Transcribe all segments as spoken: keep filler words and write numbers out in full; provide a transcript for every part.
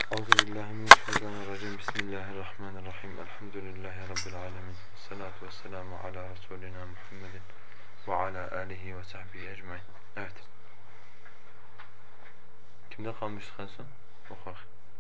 Euzubillahimineşşeytanirracim. Bismillahirrahmanirrahim. Elhamdülillahi Rabbil alemin. Salatu vesselamu ala Resulina Muhammedin ve ala alihi ve sahbihi ecmain. Evet. Kimde kalmıştık en son? Oku.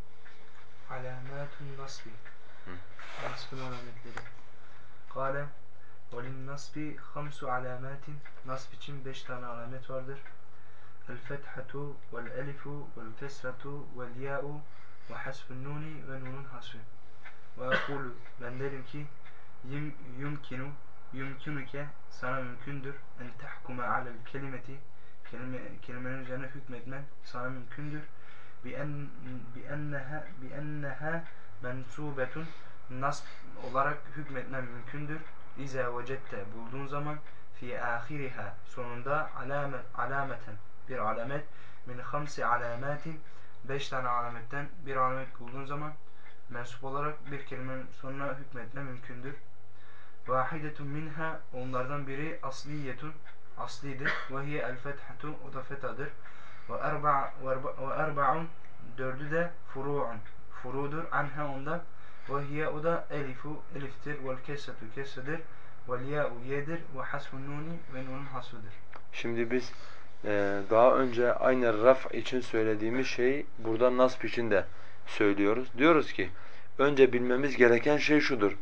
Alamatun nasbi. Nasbın alametleri. Kale velin nasbi hamsu alamatin. Nasb için beş tane alamet vardır. El fethatu vel elifu vel kesratu vel ya'u ve hasfun nuni ve nunun hasfi. Ve akulu ben derim ki yum, yumkinu yumkinuke sana mümkündür en tahkuma alel kelimeti kelime, kelimenin üzerine hükmetmen sana mümkündür. Bi en bi enneha bi enneha mensubetun nasb olarak hükmetmen mümkündür. İza vecette bulduğun zaman fi ahiriha sonunda alamet alameten bir alamet min hamsi alamatin beş tane alametten bir alamet bulduğun zaman mensup olarak bir kelimenin sonuna hükmetme mümkündür. Vahidetun minha onlardan biri asliyetun aslidir. Ve hiye el fethatu o da fethadır. Ve erba ve erba'un dördü de furu'un furudur anha ondan. Ve hiye o da elifu eliftir. Vel kesretu kesredir. Vel ya'u yedir. Ve hasfun nuni ve nunun hasfıdır. Şimdi biz e, daha önce aynı raf için söylediğimiz şeyi burada nasb için de söylüyoruz. Diyoruz ki önce bilmemiz gereken şey şudur.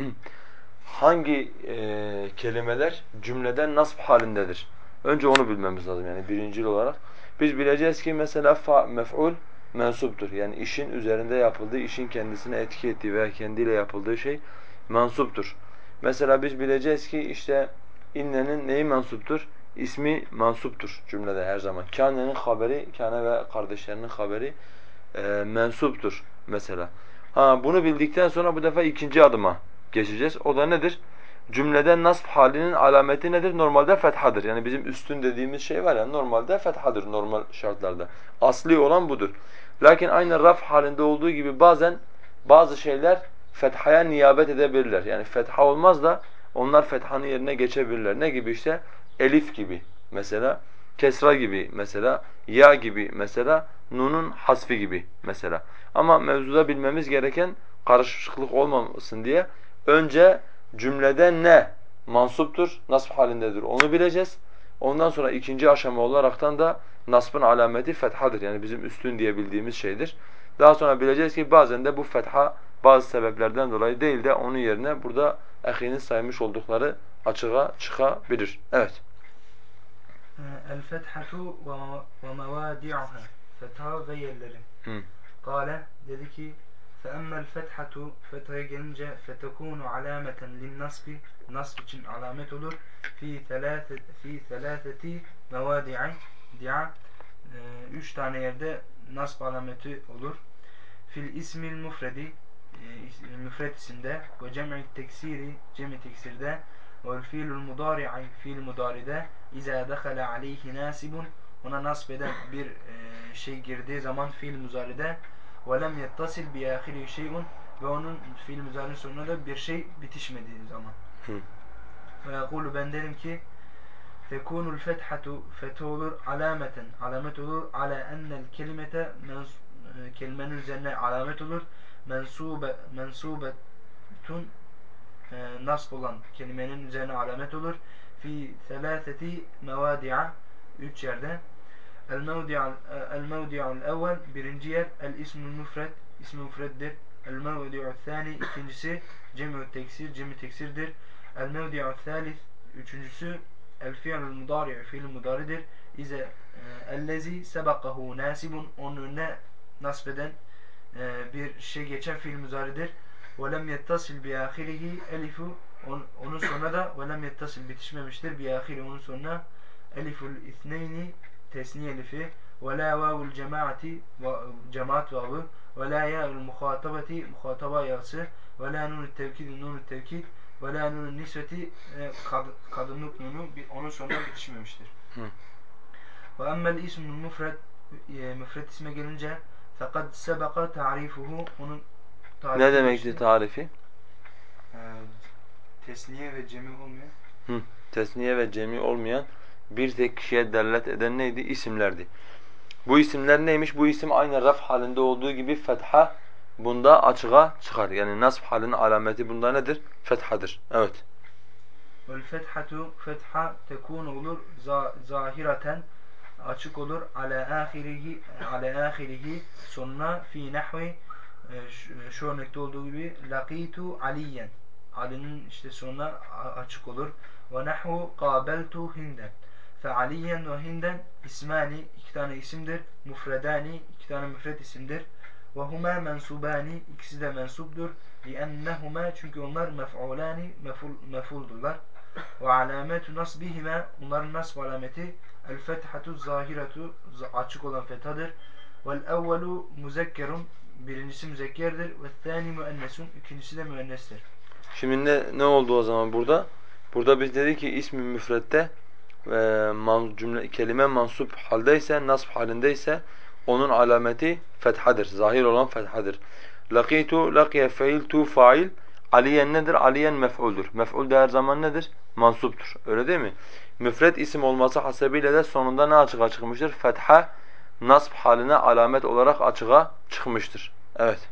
Hangi e, kelimeler cümleden nasb halindedir? Önce onu bilmemiz lazım yani birincil olarak. Biz bileceğiz ki mesela fa, mef'ul mensuptur. Yani işin üzerinde yapıldığı, işin kendisine etki ettiği veya kendiyle yapıldığı şey mansuptur. Mesela biz bileceğiz ki işte innenin neyi mensuptur? İsmi mansuptur cümlede her zaman. Kâne'nin haberi, kâne ve kardeşlerinin haberi e, mensuptur mesela. Ha bunu bildikten sonra bu defa ikinci adıma geçeceğiz. O da nedir? Cümleden nasb halinin alameti nedir? Normalde fethadır. Yani bizim üstün dediğimiz şey var ya normalde fethadır normal şartlarda. Asli olan budur. Lakin aynı raf halinde olduğu gibi bazen bazı şeyler fethaya niyabet edebilirler. Yani fetha olmaz da onlar fethanın yerine geçebilirler. Ne gibi işte? Elif gibi mesela, kesra gibi mesela, ya gibi mesela, nunun hasfi gibi mesela. Ama mevzuda bilmemiz gereken karışıklık olmamasın diye önce cümlede ne mansuptur, nasb halindedir onu bileceğiz. Ondan sonra ikinci aşama olaraktan da nasbın alameti fethadır. Yani bizim üstün diye bildiğimiz şeydir. Daha sonra bileceğiz ki bazen de bu fetha bazı sebeplerden dolayı değil de onun yerine burada ehinin saymış oldukları açığa çıkabilir. Evet. El fethatu ve mevadi'uha fetha ve yerleri. Kale dedi ki فَأَمَّا الْفَتْحَةُ fethaya gelince فَتَكُونُ عَلَامَةً لِلنَّصْبِ nasb için alamet olur. fi thelâthe fi thelâtheti mevâdi'a di'a üç tane yerde nasb alameti olur. Fil ismil mufredi müfred isimde ve cem'i teksiri cem'i teksirde ve fiilul mudari'i fiil mudaride izâ dekhala aleyhi nasibun ona nasb eden bir e, şey girdiği zaman fiil muzaride ve lem yettasil bi ahiri şey'un ve onun fiil muzarinin sonuna da bir şey bitişmediği zaman. Ve yekulu ben derim ki tekunul fethatu fetha olur alameten alamet olur ala ennel kelimete kelimenin üzerine alamet olur mensube mensubetun e, nasb olan kelimenin üzerine alamet olur fi thelâtheti mevâdi'a üç yerde el mevdi'al el mevdi'al evvel birinci yer el ismul mufred ismi mufreddir el mevdi'ul thani ikincisi cem'u teksir cem'i teksirdir el mevdi'ul thalith üçüncüsü el fi'lul mudari' fi'l mudaridir ize ellezi sebakahu nasibun onun önüne nasbeden e, bir şey geçen fiil muzaridir. Ve lem yettasil bi ahirihi elifu onun sonuna da ve lem yettasil bitişmemiştir bi ahiri onun sonuna eliful ithneyni tesniye elifi ve la vavul cemaati cemaat vavı ve la ya'ul muhatabati muhataba yası ve la nunut tevkid nunut tevkid ve la nunun nisveti kad, kadınlık nunu onun sonuna bitişmemiştir. Ve emmel ismul mufred müfred isme gelince fakat sebeka tarifuhu onun tarifi Ne demekti geçti. tarifi? Ee, tesniye ve cemi olmayan. Hı, tesniye ve cemi olmayan bir tek kişiye delalet eden neydi? İsimlerdi. Bu isimler neymiş? Bu isim aynı raf halinde olduğu gibi fetha bunda açığa çıkar. Yani nasb halinin alameti bunda nedir? Fethadır. Evet. Vel fethatu fetha tekun olur zahireten açık olur ala ahirihi ala ahirihi sonuna fi nahvi şu örnekte olduğu gibi laqitu aliyen Ali'nin işte sonuna açık olur ve nahvu qabeltu hinden fe aliyen ve hinden ismani iki tane isimdir mufredani iki tane müfred isimdir ve huma mensubani ikisi de mensubdur liennehuma çünkü onlar mef'ulani mef'ul mef'uldurlar ve alametu nasbihima onların nasb alameti el fethatu zahiretu açık olan fethadır vel evvelu muzekkerun birincisi müzekkerdir ve thani müennesun ikincisi de müennestir. Şimdi ne, ne oldu o zaman burada? Burada biz dedik ki ismi müfrette e, man, cümle kelime mansup haldeyse, nasb halindeyse onun alameti fethadır. Zahir olan fethadır. Laqitu, laqiye feiltu fail. Aliyen nedir? Aliyen mef'uldur. Mef'ul de her zaman nedir? Mansuptur. Öyle değil mi? Müfret isim olması hasebiyle de sonunda ne açığa çıkmıştır? Fetha nasb haline alamet olarak açığa çıkmıştır. Evet.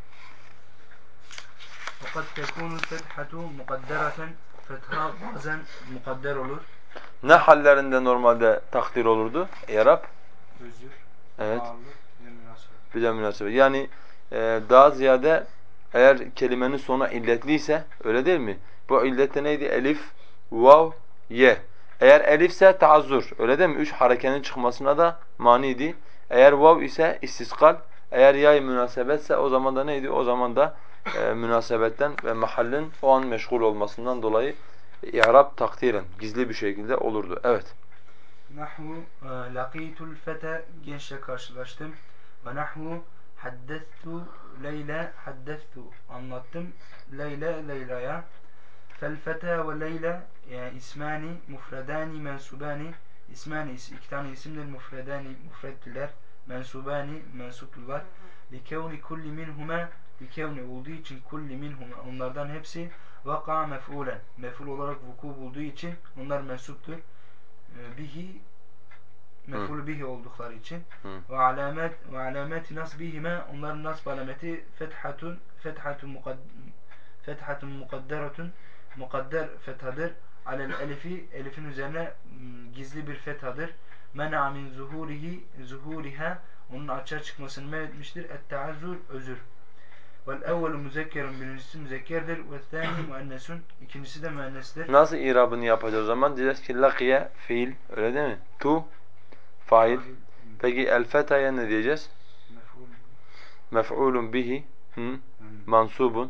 وَقَدْ تَكُونُ الْفَتْحَةُ مُقَدَّرَةً Fetha bazen mukadder olur. Ne hallerinde normalde takdir olurdu? Yarab? Özür, Evet. ağırlık ve münasebet. Bir de münasebet. Yani e, daha ziyade eğer kelimenin sonu illetliyse, öyle değil mi? Bu illette neydi? Elif, vav, ye. Eğer elifse taazzur, öyle değil mi? Üç harekenin çıkmasına da maniydi. Eğer vav ise istiskal, eğer yay münasebetse o zaman da neydi? O zaman da e, münasebetten ve mahallin o an meşgul olmasından dolayı i'rab takdiren, gizli bir şekilde olurdu. Evet. Nahvu laqitul fete gençle karşılaştım. Ve nahvu haddestu Leyla haddestu anlattım. Leyla Leyla'ya. Fel fete ve Leyla yani ismani mufredani mensubani ismani iki tane isimdir mufredani mufreddiler mensubani mensuplular. Li kevni kulli minhuma li kevni olduğu için kulli minhuma onlardan hepsi vaka mef'ulen mef'ul olarak vuku bulduğu için onlar mensuptur. Bihi mef'ul bihi oldukları için ve alamet ve alamet nasbihime onların nasb alameti fethatun fethatun mukad fethatun mukadderatun mukadder fethadır. Alel elifi elifin üzerine gizli bir fethadır. Men'a min zuhurihi zuhuriha onun açığa çıkmasını men etmiştir. Et-teazzur özür. Vel evvelu müzekkerun birincisi müzekkerdir ve thani müennesun ikincisi de müennestir. Nasıl irabını yapacağız o zaman? Diyeceğiz ki lakiye fiil, öyle değil mi? Tu fail. Peki el fetaya ne diyeceğiz? Mef'ulun bihi mansubun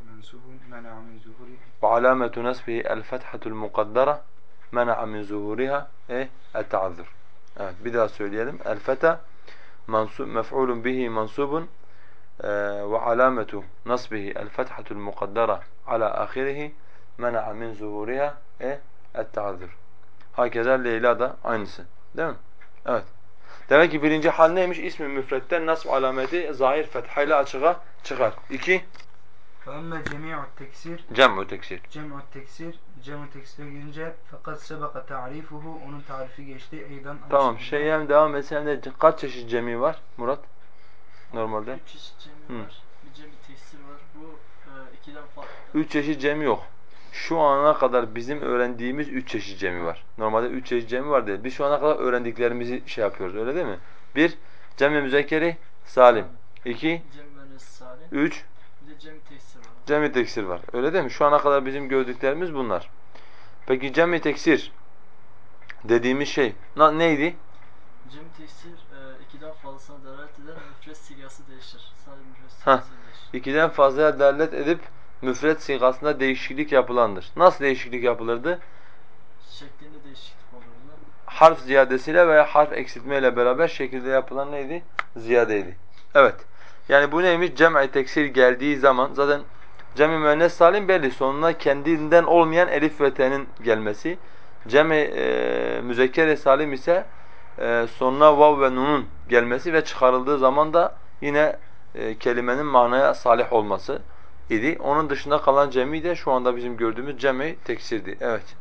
ve alametu nasbihi el fethatul mukaddara mena'a min zuhuriha e et-ta'azzur. Evet, bir daha söyleyelim. El feta mansub mef'ulun bihi mansubun ve alametu nasbihi el fethatul mukaddara ala ahirihi mena'a min zuhuriha e et-ta'azzur. Hakeza Leyla da aynısı. Değil mi? Evet. Demek ki birinci hal neymiş? İsmi müfretten nasb alameti zahir fethayla açığa çıkar. İki. فَأَمَّا جَمِيعُ التَّكْسِيرِ Cem'u teksir. Cem'u teksir. Cem'u teksire gelince fakat sebeka ta'rifuhu onun tarifi geçti. Eydan Tamam. Şeyhem devam etsen de kaç çeşit cemi var Murat? Normalde. Üç çeşit cemi Hı. var. Bir cemi teksir var. Bu e, ikiden farklı. Üç çeşit cemi yok. Şu ana kadar bizim öğrendiğimiz üç çeşit cemi var. Normalde üç çeşit cemi var değil. Biz şu ana kadar öğrendiklerimizi şey yapıyoruz, öyle değil mi? Bir, cemi müzekkeri salim. İki, Cemi müennesi salim. üç, Bir de cemi teksir var. cemi teksir var. Öyle değil mi? Şu ana kadar bizim gördüklerimiz bunlar. Peki cemi teksir dediğimiz şey na, neydi? Cemi teksir e, ikiden fazlasına delalet eden müfret sigası değişir. Sadece müfret Heh. sigası değişir. İkiden fazlaya delalet edip müfret sigasında değişiklik yapılandır. Nasıl değişiklik yapılırdı? Şeklinde değişiklik olurdu. Harf ziyadesiyle veya harf eksiltmeyle beraber şekilde yapılan neydi? Ziyadeydi. Evet. Yani bu neymiş? Cem'i teksir geldiği zaman zaten cem-i müennes salim belli. Sonuna kendinden olmayan elif ve t'nin gelmesi. Cem-i e, müzekker salim ise e, sonuna vav ve nun'un gelmesi ve çıkarıldığı zaman da yine e, kelimenin manaya salih olması idi. Onun dışında kalan cem'i de şu anda bizim gördüğümüz cem-i teksirdi. Evet.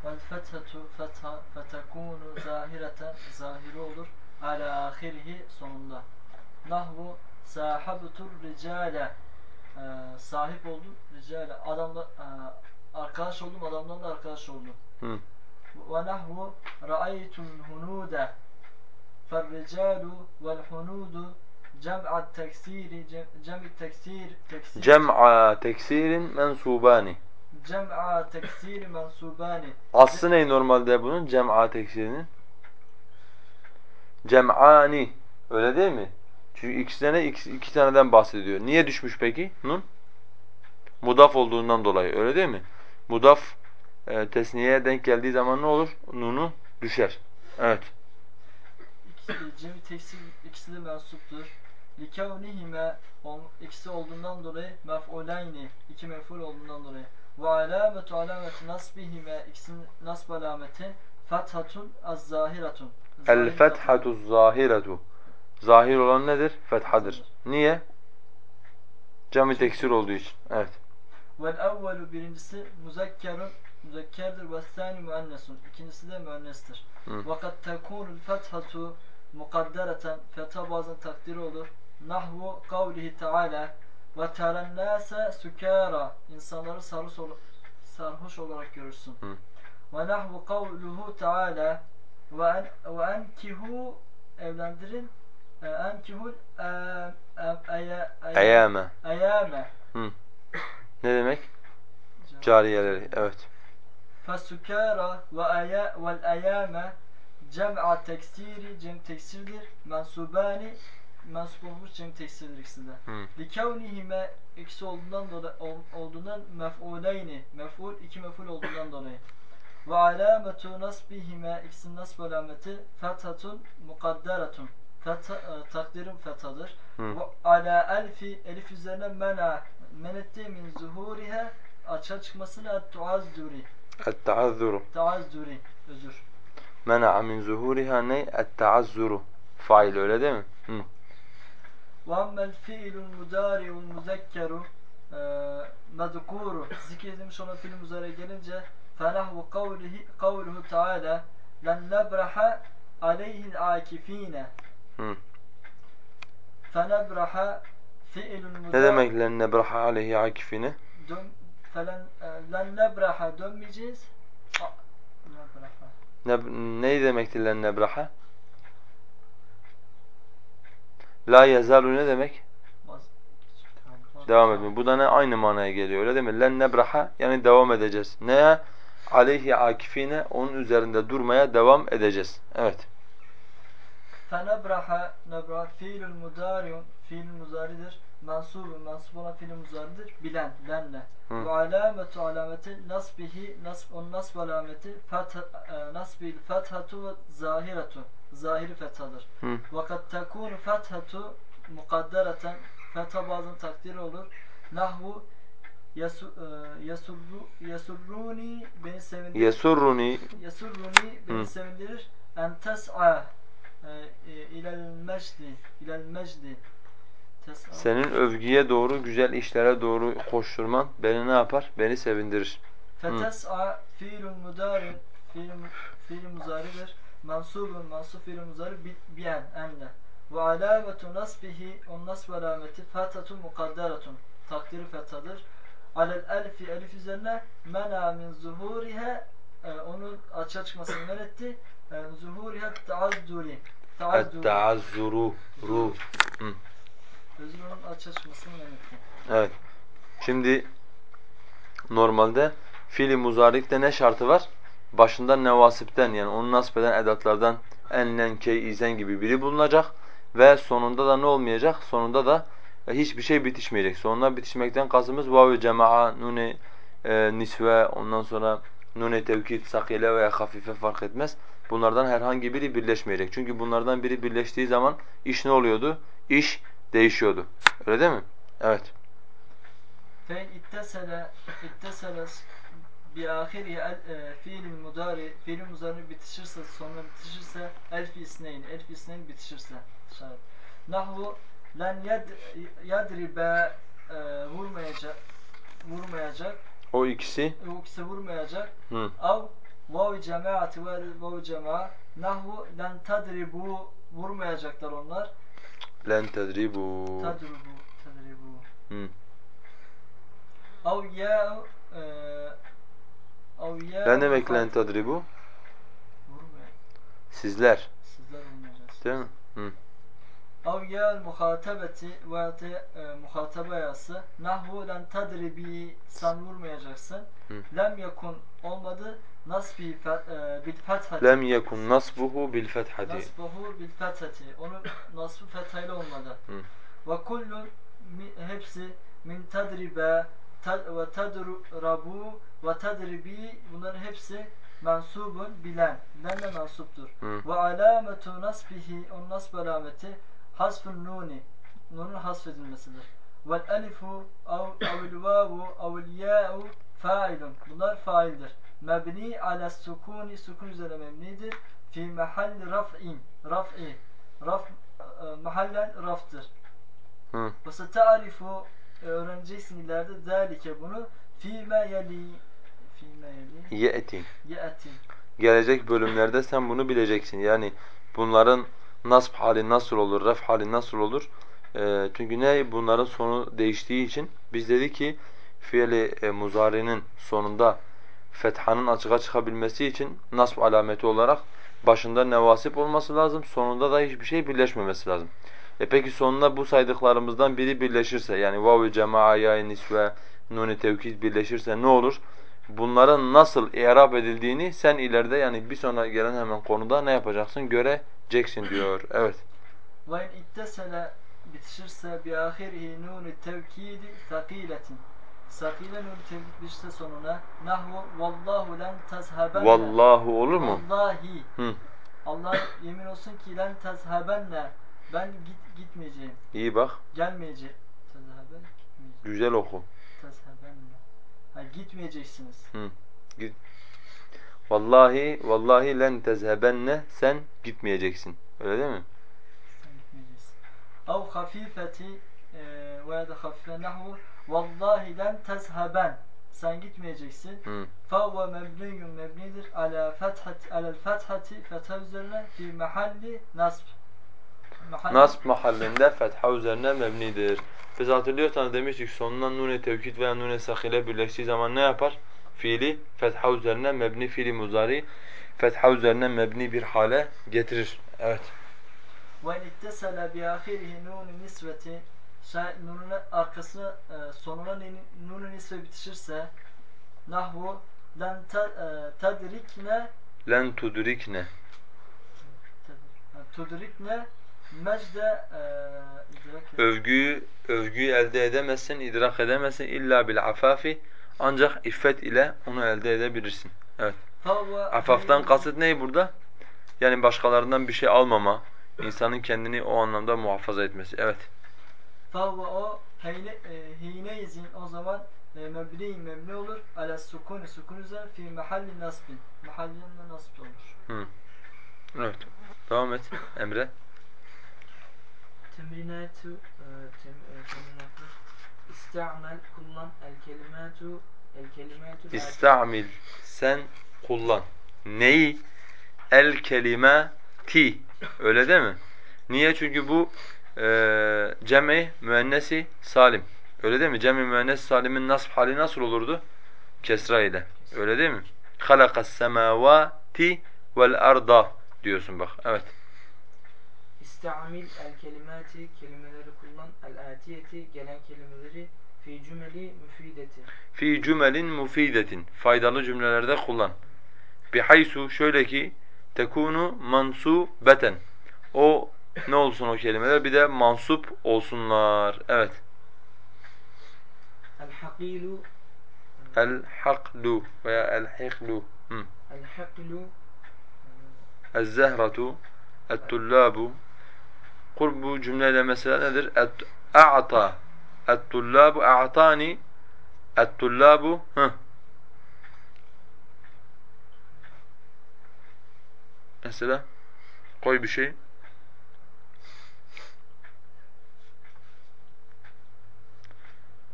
vel fethatu fetha fetekunu zahireten zahiri olur ala ahirihi sonunda. Nahvu sahabtur ricale e, sahip oldum ricale adamla e, arkadaş oldum adamlarla arkadaş oldum. Hı. Ve nahvu ra'aytul hunude ferricalu vel hunudu cem'at teksiri cem'i teksir teksir Cem'a teksirin mensubani. cem'a teksiri mensubani. Aslı ne normalde bunun? Cem'a teksirinin. Cem'ani. Öyle değil mi? Çünkü ikisine ne? İki, iki taneden bahsediyor. Niye düşmüş peki nun? Mudaf olduğundan dolayı. Öyle değil mi? Mudaf e, tesniyeye denk geldiği zaman ne olur? Nunu düşer. Evet. İkisi, cem-i teksir ikisi de mensuptur. Likavnihime ikisi olduğundan dolayı mef'uleyni iki mef'ul olduğundan dolayı. Ve alametu alameti nasbihime ikisinin nasb alameti fethatun az-zahiratun. El fethatu zahiretu. Zahir olan nedir? Fethadır. Niye? Cem-i teksir olduğu için. Evet. Vel evvelu birincisi muzekkerun muzekkerdir ve sani müennesun. İkincisi de müennestir. Ve kad tekunul fethatu mukaddereten fetha bazen takdiri olur. Nahvu kavlihi teala ve terennâse sükâra insanları sarhoş, ol sarhoş olarak görürsün. Hı. Ve nahvu kavluhu teala ve en, ve enkihu evlendirin e, enkihul e, e, eye, eye, Eyame. eyame Hı. Ne demek? Cariyeleri. Evet. Fesukara ve aya vel ayame cem'a teksiri cem teksirdir. Mensubani mensup olmuş cem teksirdir ikisi de. Likavnihime ikisi olduğundan dolayı olduğundan mef'uleyni mef'ul iki mef'ul olduğundan dolayı. Ve alametu nasbihime ikisinin nasb alameti fethatun mukadderatun. Fetha, e, takdirin fethadır. Ve ala elfi elif üzerine mena men etti min zuhuriha açığa çıkmasını et-tuazzuri. Et-taazzuru. Taazzuri. Özür. Mena'a min zuhuriha ne? Et-taazzuru. Fail öyle değil mi? Hı. Ve ammel fiilul mudari'ul muzekkeru mezkuru. Zikredilmiş olan fiil muzari gelince fenahvu kavlihi kavluhu teala len nebraha aleyhil akifine. Hı. Fenebraha fiilul Ne mudari. demek len nebraha aleyhi akifine? Dön, felen, len nebraha dönmeyeceğiz. A, nebraha. Ne, ne demektir len nebraha? La yezalu ne demek? Baz, Devam etme. Bu da ne? Aynı manaya geliyor öyle değil mi? Len nebraha yani devam edeceğiz. Neye? Aleyhi akifine onun üzerinde durmaya devam edeceğiz. Evet. Fenebraha nebra fiilül mudariun fiil muzaridir. Mansubun mansub olan fiil muzaridir. Bilen, lenle. Hı. Ve alametu alameti nasbihi nasb on nasb alameti fetha e, nasbil fethatu ve zahiratu. Zahiri fethadır. Ve kad tekunu fethatu mukaddereten fetha bazen takdir olur. Nahvu yasu, e, yasurru yasurruni beni sevindirir. Yesurruni. Yasurruni beni Hı. sevindirir. En tes'a ilel mecdi ilel mecdi tes'a. Senin övgüye doğru, güzel işlere doğru koşturman beni ne yapar? Beni sevindirir. Fetes'a fiilun mudarin fiil, fiil muzaridir. Mansubun mansub fiil muzari bi'en enne. Ve alametu nasbihi on nasb alameti fethatun mukadderatun. Takdiri fethadır. Alel elfi elif üzerine mena min zuhuriha e, onun açığa çıkmasını men etti. E, zuhuriha taazzuri. Et-taazzuru. Ru. Özür onun açığa çıkmasını men etti. Evet. Şimdi normalde fiil-i muzari'de ne şartı var? Başında nevasipten yani onu nasip eden edatlardan en, len, key, izen gibi biri bulunacak ve sonunda da ne olmayacak? Sonunda da hiçbir şey bitişmeyecek. Sonunda bitişmekten kastımız vav-i cema'a, nun-i e, nisve, ondan sonra nun-i tevkid, sakile veya hafife fark etmez. Bunlardan herhangi biri birleşmeyecek. Çünkü bunlardan biri birleştiği zaman iş ne oluyordu? İş değişiyordu. Öyle değil mi? Evet. Fe ittesele ittesele bi ahiri el fiilil mudari fiilil mudari bitişirse sonra bitişirse elf isneyn elf isneyn bitişirse şayet. Nahvu len yad yadribe e, vurmayacak vurmayacak O ikisi o ikisi vurmayacak hı. av vav cemaati ve vav cema nahvu len tadribu vurmayacaklar onlar. Len tedribu. Tadribu tadribu. Hı. Av ya e, av ya Ne demek len tedribu? vurmuyor. Sizler. Sizler vurmayacaksınız. Değil mi? Hı. Av ya muhatabeti ve te e, muhataba yası nahvu len tadribi sen vurmayacaksın. Hı. Lem yakun olmadı nasbi fe, e, bil fethati. Lem yekun nasbuhu bil fethati. Nasbuhu bil fethati. Onun nasbu fethayla olmadı. Hı. Ve kullun mi- hepsi min tadribe tad, ve tadrabu ve tadribi bunların hepsi mensubun bilen. Lenle mensuptur. Hı. Ve alametu nasbihi onun nasb alameti hasfun nuni. Nunun hasfedilmesidir. Vel elifu av avil vavu avil ya'u failun. Bunlar faildir. Mebni ala sukuni sukun üzere mebnidir. Fi mahalli raf'in. Raf'i. Raf e, mahallen raftır. Hı. Ve setarifu öğreneceksin ileride zalike bunu fîme yeli fîme yeli Ye'ti. ye'ti. Gelecek bölümlerde sen bunu bileceksin. Yani bunların nasb hali nasıl olur, ref hali nasıl olur? E, çünkü ne? Bunların sonu değiştiği için biz dedik ki fiili e, muzari'nin sonunda fethanın açığa çıkabilmesi için nasb alameti olarak başında nevasip olması lazım, sonunda da hiçbir şey birleşmemesi lazım. E peki sonuna bu saydıklarımızdan biri birleşirse, yani vav-u cemaa, ya-i nisve, nun-i tevkid birleşirse ne olur? Bunların nasıl i'rab edildiğini sen ileride, yani bir sonra gelen hemen konuda ne yapacaksın? Göreceksin diyor. Evet. Ve in ittesele bitişirse bi ahirihi nunu tevkidi sakiletin. Sakile nunu tevkid bitişirse sonuna nahvu vallahu len tezhebenne. Vallahu olur mu? Vallahi. Hı. Allah yemin olsun ki len tezhebenne. Ben git gitmeyeceğim. İyi bak. Gelmeyeceğim. Tezheben gitmeyeceğim. Güzel oku. Tezhebenne. Ha gitmeyeceksiniz. Hı. Git. Vallahi vallahi len tezhebenne, sen gitmeyeceksin. Öyle değil mi? Sen gitmeyeceksin. Av hafifeti e, veya da hafife nahvu vallahi len tezheben. Sen gitmeyeceksin. Hı. Favve mebniyun mebnidir ala fethati alel fethati fetha üzerine fi mahalli nasb. Mahalli Nasb mahallinde fetha üzerine mebnidir. Biz hatırlıyorsanız demiştik sonundan nun-i tevkid veya nun-i sakile birleştiği zaman ne yapar? Fiili fetha üzerine mebni, fiili muzari fetha üzerine mebni bir hale getirir. Evet. ve ittesele bi ahirihi nun nisveti nunun arkası e, sonuna nun nisve bitişirse nahvu len te, e, tedrikne Len tudrikne. tudrikne mecde e, idrak Övgüyü övgüyü elde edemezsin, idrak edemezsin illa bil afafi, ancak iffet ile onu elde edebilirsin. Evet. Afaftan kasıt ne burada? Yani başkalarından bir şey almama, insanın kendini o anlamda muhafaza etmesi. Evet. Favve o hine, e, hine izin o zaman e, mebni mebni olur. Ala sukun sukun üzere fi mahalli nasbin. Mahallinde nasb olur. Hı. Evet. Devam et Emre. Temrinatü e, tem, e, temrinatlar. İsta'mel kullan el kelimatu el kelimatul İstamil, sen kullan. Neyi? El kelime ti. Öyle değil mi? Niye? Çünkü bu e, cem-i müennesi salim. Öyle değil mi? Cem-i müennesi salimin nasb hali nasıl olurdu? Kesra ile. Öyle değil mi? Halakas semavati vel arda diyorsun bak. Evet. İsta'mil el kelimati kelimeleri kullan el atiyeti gelen kelimeleri fi cümeli müfideti. Fi cümelin mufidetin. Faydalı cümlelerde kullan. Bihaysu, şöyle ki tekunu mansubeten. O ne olsun o kelimeler? Bir de mansup olsunlar. Evet. El hakilu El haklu veya el hiklu. Hı. el hakilu El zehratu. El tullabu. Kur bu cümleyle mesela nedir? Et a'ta. Et tullabu a'tani. Et tullabu. Hı. Mesela koy bir şey.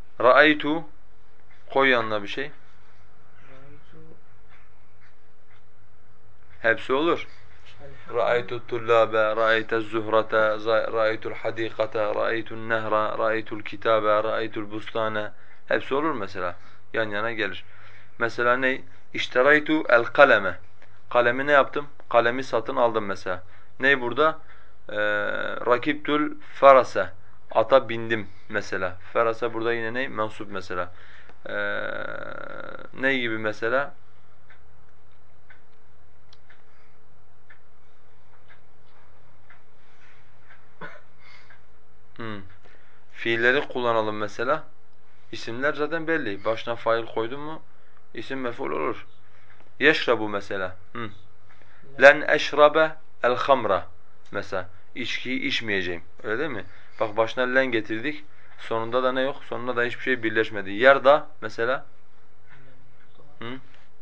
Ra'aytu, koy yanına bir şey. raitu Hepsi olur. Ra'aytu tullabe, ra'aytu zuhrata, ra'aytu'l hadikata, ra'aytu'n nehra, ra'aytu'l kitabe, ra'aytu'l bustane. Hepsi olur mesela. Yan yana gelir. Mesela ne? İşteraytu el kaleme. Kalemi ne yaptım? Kalemi satın aldım mesela. Ne burada? Ee, rakibtul farase. Ata bindim mesela. Farase burada yine ne? Mensup mesela. Ee, ne gibi mesela? Hmm. Fiilleri kullanalım mesela. İsimler zaten belli. Başına fail koydun mu isim mef'ul olur. Yeşrabu mesela. Hmm. Len eşrabe el hamra mesela. İçkiyi içmeyeceğim. Öyle değil mi? Bak başına len getirdik. Sonunda da ne yok? Sonunda da hiçbir şey birleşmedi. Yarda mesela. Hı?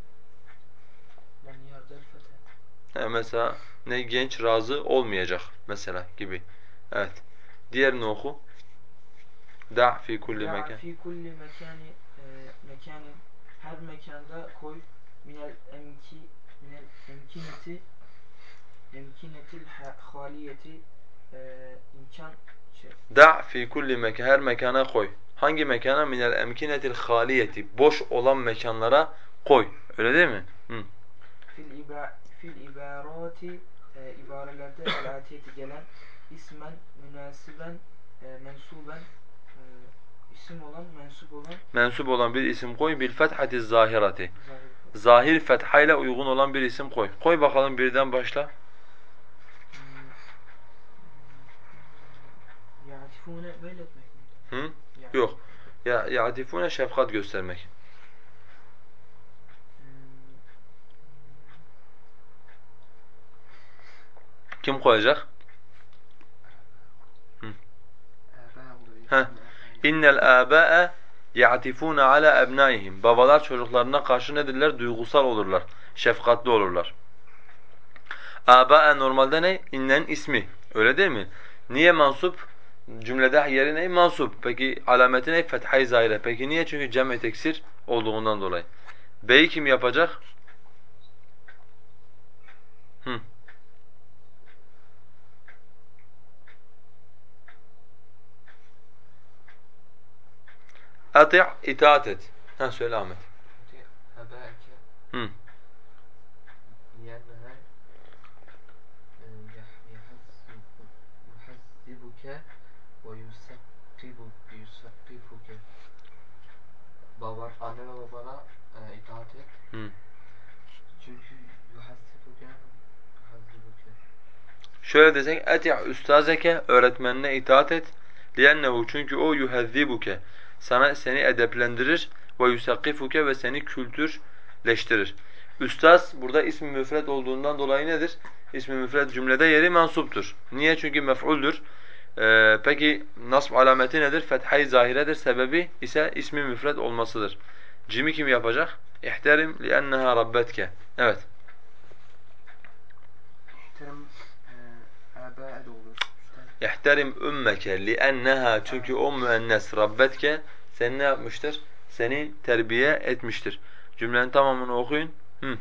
He, mesela ne genç razı olmayacak mesela gibi. Evet. Diğerini oku. Da fi kulli Da mekan. fi kulli mekani e, mekanin her mekanda koy minel emki minel emkineti emkinetil haliyeti e, imkan şey, Da fi kulli mekan, her mekana koy. Hangi mekana? Minel emkinetil haliyeti. Boş olan mekanlara koy. Öyle değil mi? Hı. fil iba fil ibarati e, ibarelerde el atiyeti gelen ismen münasiben e, mensuben e, isim olan mensup olan Mensup olan bir isim koy. Bil fethati zahirati. zahir Zahir fethayla uygun olan bir isim koy. Koy bakalım birden başla. Yatifune meyletmek mi? Hı? Ya. Yok. Ya yatifune şefkat göstermek. Hmm, Kim koyacak? Hı. aba olur. Heh. İnnel âbâ'e ya'tifûne alâ ebnâihim. Babalar çocuklarına karşı nedirler? Duygusal olurlar. Şefkatli olurlar. Âbâ'e normalde ne? İnnen ismi. Öyle değil mi? Niye mansup? Cümlede yeri ne? Mansup. Peki alameti ne? Fethâ-i zâhire. Peki niye? Çünkü cem-i teksir olduğundan dolayı. B'yi kim yapacak? Hı. Ati' itaat et. Ha söyle Ahmet. أباك Hı. لأنها يحذبك ويسقفك يسقفك Baba, anne ve babana e, itaat et. Hı. Çünkü yuhazzibuke yuhazzibuke. Şöyle desek eti' ustazeke, öğretmenine itaat et. Liyennehu, çünkü o yuhezzibuke, sana seni edeplendirir ve yusakkifuke, ve seni kültürleştirir. Üstaz burada ismi müfret olduğundan dolayı nedir? İsmi müfret cümlede yeri mansuptur. Niye? Çünkü mef'uldür. Ee, peki nasb alameti nedir? Fethâ-i zahiredir. Sebebi ise ismi müfret olmasıdır. Cimi kim yapacak? İhterim li'enneha rabbetke. Evet. İhterim aba da olur. İhterim ümmeke li'enneha, çünkü o müennes rabbetke seni ne yapmıştır? Seni terbiye etmiştir. Cümlenin tamamını okuyun. Hı.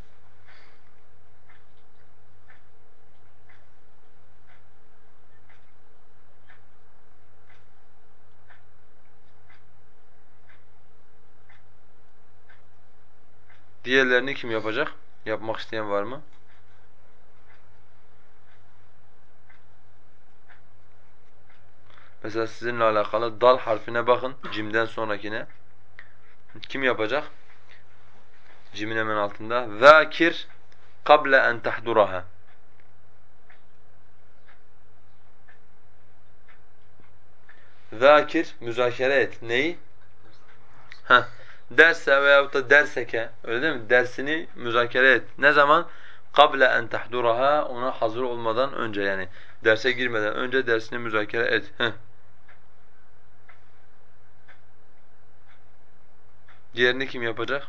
Diğerlerini kim yapacak? Yapmak isteyen var mı? Mesela sizinle alakalı dal harfine bakın, cimden sonrakine. Kim yapacak? Cimin hemen altında. Zâkir kable en tahduraha. Zâkir, müzakere et. Neyi? Heh. Derse veyahut da derseke, öyle değil mi? Dersini müzakere et. Ne zaman? Kable en tahduraha, ona hazır olmadan önce, yani derse girmeden önce dersini müzakere et. Heh. Diğerini kim yapacak?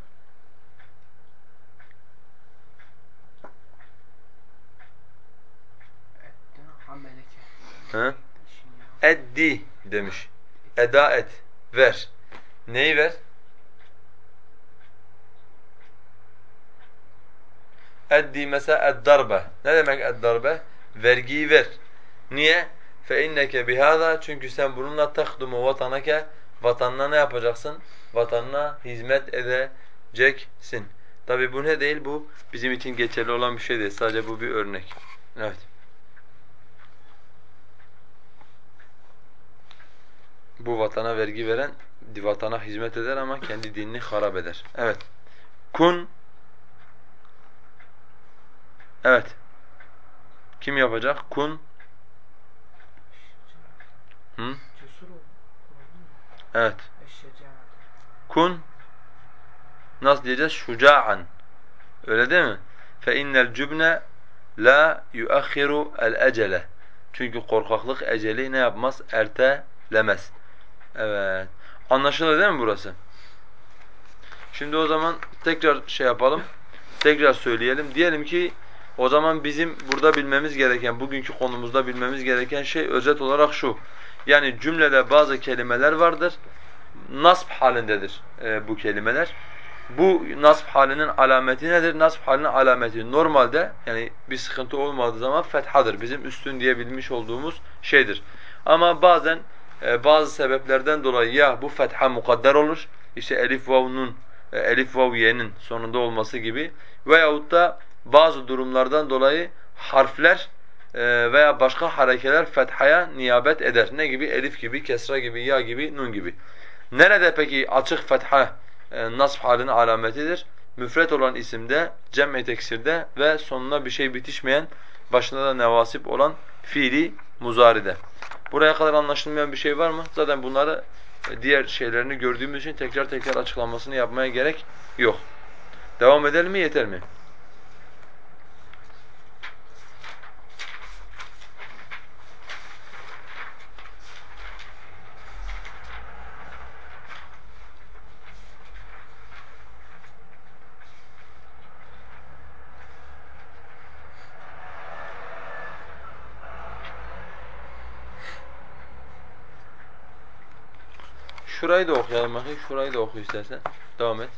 Ameleke. He? Eddi demiş. Eda et, ver. Neyi ver? Eddi mesela ed-darbe. Ne demek ed-darbe? Vergiyi ver. Niye? فَاِنَّكَ بِهَذَا Çünkü sen bununla تَخْدُمُ vatanake Vatanına ne yapacaksın? Vatanına hizmet edeceksin. Tabi bu ne değil? Bu bizim için geçerli olan bir şey değil. Sadece bu bir örnek. Evet. Bu vatana vergi veren, vatana hizmet eder ama kendi dinini harap eder. Evet. Kun. Evet. Kim yapacak? Kun. Hı? Cesur ol. Evet. Eşşecaat. Kun. Nasıl diyeceğiz? Şuca'an. Öyle değil mi? فَاِنَّ الْجُبْنَ لَا يُؤَخِّرُ الْاَجَلَ Çünkü korkaklık eceli ne yapmaz? Ertelemez. Evet. Anlaşıldı değil mi burası? Şimdi o zaman tekrar şey yapalım. Tekrar söyleyelim. Diyelim ki o zaman bizim burada bilmemiz gereken, bugünkü konumuzda bilmemiz gereken şey özet olarak şu. Yani cümlede bazı kelimeler vardır. Nasb halindedir e, bu kelimeler. Bu nasb halinin alameti nedir? Nasb halinin alameti normalde yani bir sıkıntı olmadığı zaman fethadır. Bizim üstün diye bilmiş olduğumuz şeydir. Ama bazen e, bazı sebeplerden dolayı ya bu fetha mukadder olur. İşte elif vav nun, e, elif vav ye'nin sonunda olması gibi veyahut da bazı durumlardan dolayı harfler e, veya başka harekeler fethaya niyabet eder. Ne gibi? Elif gibi, kesra gibi, ya gibi, nun gibi. Nerede peki açık fetha e, nasb halinin alametidir? Müfret olan isimde, cem-i teksirde ve sonuna bir şey bitişmeyen, başında da nevasip olan fiili muzaride. Buraya kadar anlaşılmayan bir şey var mı? Zaten bunları e, diğer şeylerini gördüğümüz için tekrar tekrar açıklamasını yapmaya gerek yok. Devam edelim mi? Yeter mi? Şurayı da okuyalım bakayım. Şurayı da oku istersen. Devam et.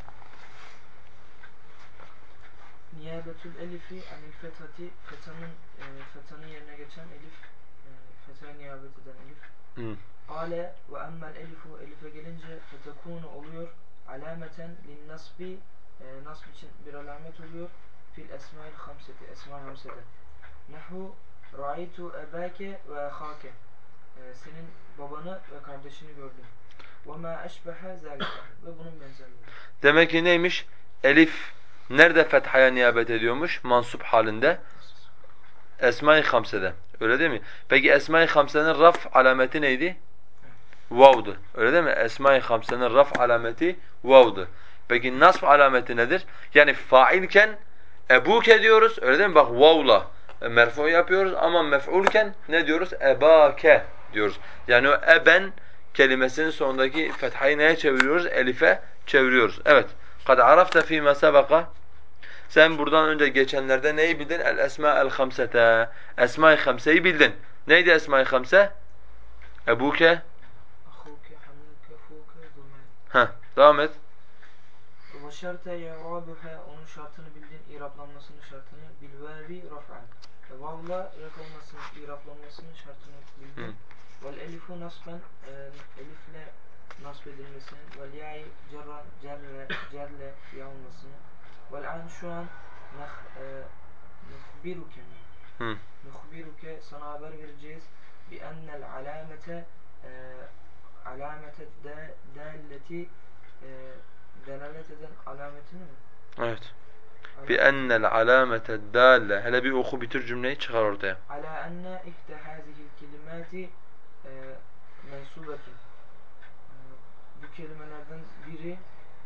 Niyabetül elifi anil fethati fethanın e, fethanın yerine geçen elif e, fethaya niyabet eden elif. Hı. Ale ve emmel elifu elife gelince fetekunu oluyor alameten lin nasbi e, nasb için bir alamet oluyor fil esmail hamseti esma hamsede. Nahu ra'aytu ebake ve ahake e, senin babanı ve kardeşini gördüm. Ve ma eşbehe zalike ve bunun benzerliği. Demek ki neymiş? Elif nerede fethaya niyabet ediyormuş? Mansup halinde. Esma-i Hamse'de. Öyle değil mi? Peki Esma-i Hamse'nin raf alameti neydi? Vav'du. Öyle değil mi? Esma-i Hamse'nin raf alameti vav'du. Peki nasb alameti nedir? Yani failken ebuke diyoruz. Öyle değil mi? Bak vav'la merfu yapıyoruz ama mef'ulken ne diyoruz? Ebake diyoruz. Yani o eben kelimesinin sonundaki fethayı neye çeviriyoruz? Elife çeviriyoruz. Evet. Kad arafta fîmâ sebeka. Sen buradan önce geçenlerde neyi bildin? El esma el hamsete. Esma-i hamseyi bildin. Neydi esma-i hamse? Ebuke. Ahuke, hamuke, fuke, zumen. Heh, devam et. Ve şerte ya'rabuha onun şartını bildin, iraplanmasının şartını bilvavi raf'an. Vavla ref olmasının, iraplanmasının şartını bildin. Vel elifu nasben e, elifle nasb edilmesinin vel ya'i cerran cerre cerle ya olmasını. Vel an şu an nah e, nuhbiruke Hı. nuhbiruke sana haber vereceğiz bi ennel alamete e, alamete de dalleti e, delalet eden alametini mi? Evet. Bi Ala- ennel alamete dalle. Hele bir oku bitir cümleyi çıkar ortaya. Ala enne ihte hazihil kelimati e, mensubetun. E, bu kelimelerden biri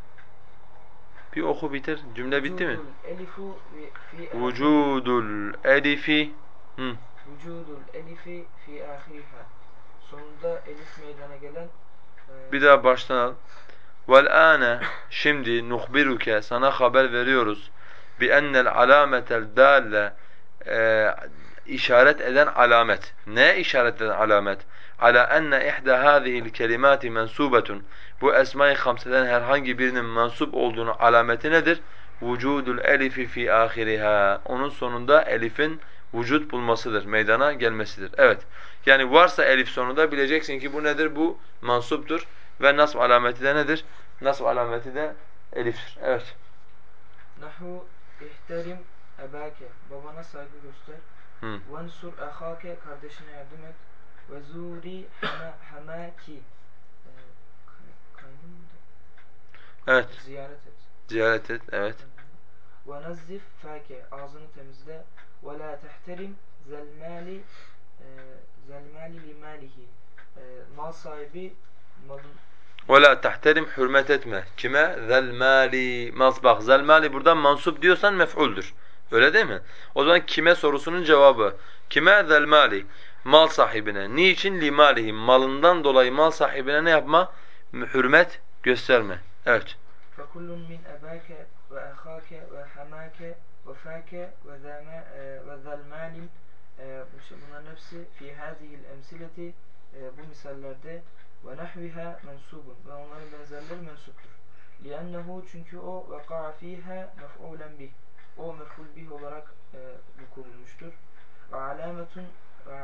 Bir oku bitir. Cümle bitti mi? vücudul elifu fi ahiriha. Vücudul elifi. Hı. Vücudul elifi fi ahiriha. Sonunda elif meydana gelen e, Bir daha baştan al. Vel ane şimdi nuhbiruke sana haber veriyoruz. Bi ennel alametel dalle e, işaret eden alamet. Ne işaret eden alamet? Ala enne ihda hâzihil kelimâti mensûbetun. Bu esma-i hamseden herhangi birinin mensup olduğunu alameti nedir? vücudul elifi fi ahiriha. Onun sonunda elifin vücut bulmasıdır, meydana gelmesidir. Evet. Yani varsa elif sonunda bileceksin ki bu nedir? Bu mansuptur ve nasb alameti de nedir? Nasb alameti de eliftir. Evet. Nahu ihterim ebake. Babana saygı göster. Hı. Vensur ahake. Kardeşine yardım et. Ve zuri hama, hamaki. Ee, kaynım mıydı? Evet. Ziyaret et. Ziyaret et. Evet. Ve nazzif fake. Ağzını temizle. Ve la tehterim zelmali e, zelmali limalihi. E, mal sahibi malın وَلَا تَحْتَرِمْ hürmet etme. Kime? Zelmali. Bak zelmali buradan mansup diyorsan mef'uldür. Öyle değil mi? O zaman kime sorusunun cevabı. Kime? Zelmali. Mal sahibine. Niçin? Limalihi. Malından dolayı mal sahibine ne yapma? Hürmet gösterme. Evet. فَكُلٌّ مِنْ أَبَاكَ وَأَخَاكَ وَحَمَاكَ وَفَاكَ وَذَا الْمَالٍ Bunların hepsi fi hâzihil emsileti bu misallerde ve nahviha mensubun ve onların benzerleri mensuptur. لِأَنَّهُ çünkü o وَقَعَ ف۪يهَا مَفْعُولًا bih. O mef'ul bih olarak e, vuku bulmuştur. Ve alametun ve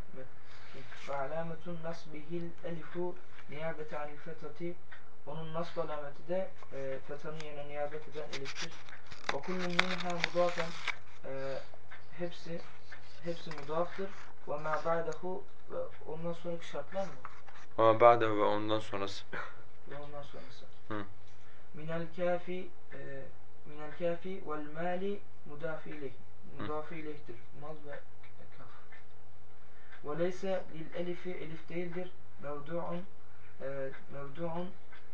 alametun nasbihil elifu niyabete anil fethati. Onun nasb alameti de e, fethanın yerine niyabet eden eliftir. O kullun minha mudafen hepsi hepsi mudaftır. Ve ma ba'dahu ve ondan sonraki şartlar mı? Ama ba'de ve ondan sonrası. Ve ondan sonrası. Hı. Minel kafi e, minel kafi vel mali mudafi ileyh. Mudafi ileyhtir. Mal ve kaf. Ve leyse lil elifi elif değildir. Mevdu'un e, mevdu'un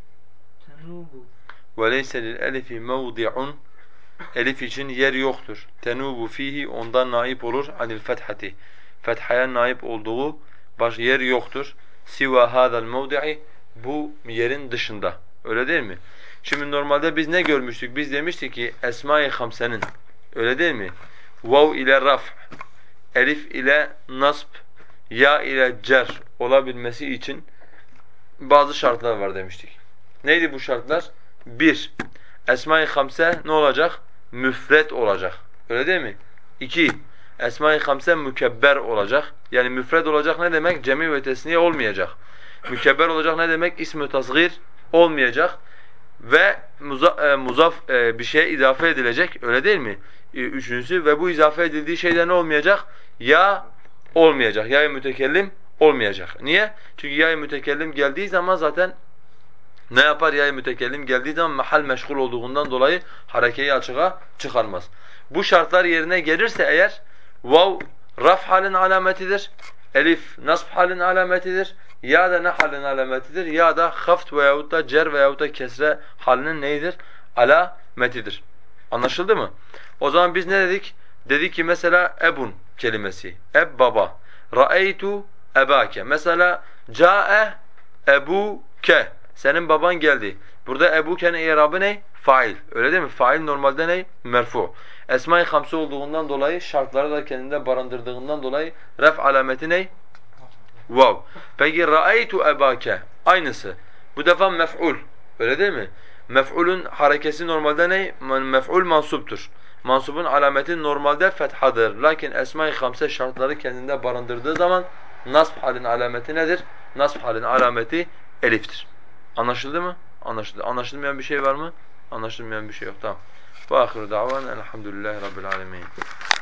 tenubu. وَلَيْسَ لِلْأَلِفِ مَوْضِعٌ Elif için yer yoktur. Tenubu fihi ondan naip olur anil fethati. Fethaya naip olduğu baş yer yoktur. Siva hadal mevdi'i bu yerin dışında. Öyle değil mi? Şimdi normalde biz ne görmüştük? Biz demiştik ki Esma-i Hamse'nin öyle değil mi? Vav ile raf, elif ile nasb, ya ile cer olabilmesi için bazı şartlar var demiştik. Neydi bu şartlar? Bir, Esma-i Hamse ne olacak? Müfret olacak. Öyle değil mi? İki, Esma-i Hamse mükebber olacak. Yani müfret olacak ne demek? Cemi ve tesniye olmayacak. Mükebber olacak ne demek? İsm-i tasgir olmayacak. Ve muza, e, muzaf e, bir şeye izafe edilecek. Öyle değil mi? E, üçüncüsü ve bu izafe edildiği şeyde ne olmayacak? Ya olmayacak. Ya mütekellim olmayacak. Niye? Çünkü ya mütekellim geldiği zaman zaten ne yapar? Ya mütekellim geldiği zaman mahal meşgul olduğundan dolayı harekeyi açığa çıkarmaz. Bu şartlar yerine gelirse eğer vav raf halin alametidir. Elif nasb halin alametidir. Ya da ne halin alametidir? Ya da haft veyahut da cer veyahut da kesre halinin neyidir? Alametidir. Anlaşıldı mı? O zaman biz ne dedik? Dedik ki mesela ebun kelimesi. Eb baba. Ra'eytu ebake. Mesela ca'e ebuke. Senin baban geldi. Burada ebuke'nin i'rabı ne? Fail. Öyle değil mi? Fail normalde ne? Merfu. Esma-i Hamse olduğundan dolayı, şartları da kendinde barındırdığından dolayı ref alameti ne? Vav. Peki ra'aytu ebake. Aynısı. Bu defa mef'ul. Öyle değil mi? Mef'ulün harekesi normalde ne? Mef'ul mansuptur. Mansubun alameti normalde fethadır. Lakin Esma-i Hamse şartları kendinde barındırdığı zaman nasb halin alameti nedir? Nasb halin alameti eliftir. Anlaşıldı mı? Anlaşıldı. Anlaşılmayan bir şey var mı? Anlaşılmayan bir şey yok. Tamam. Ve ahiru da'van elhamdülillahi rabbil alemin.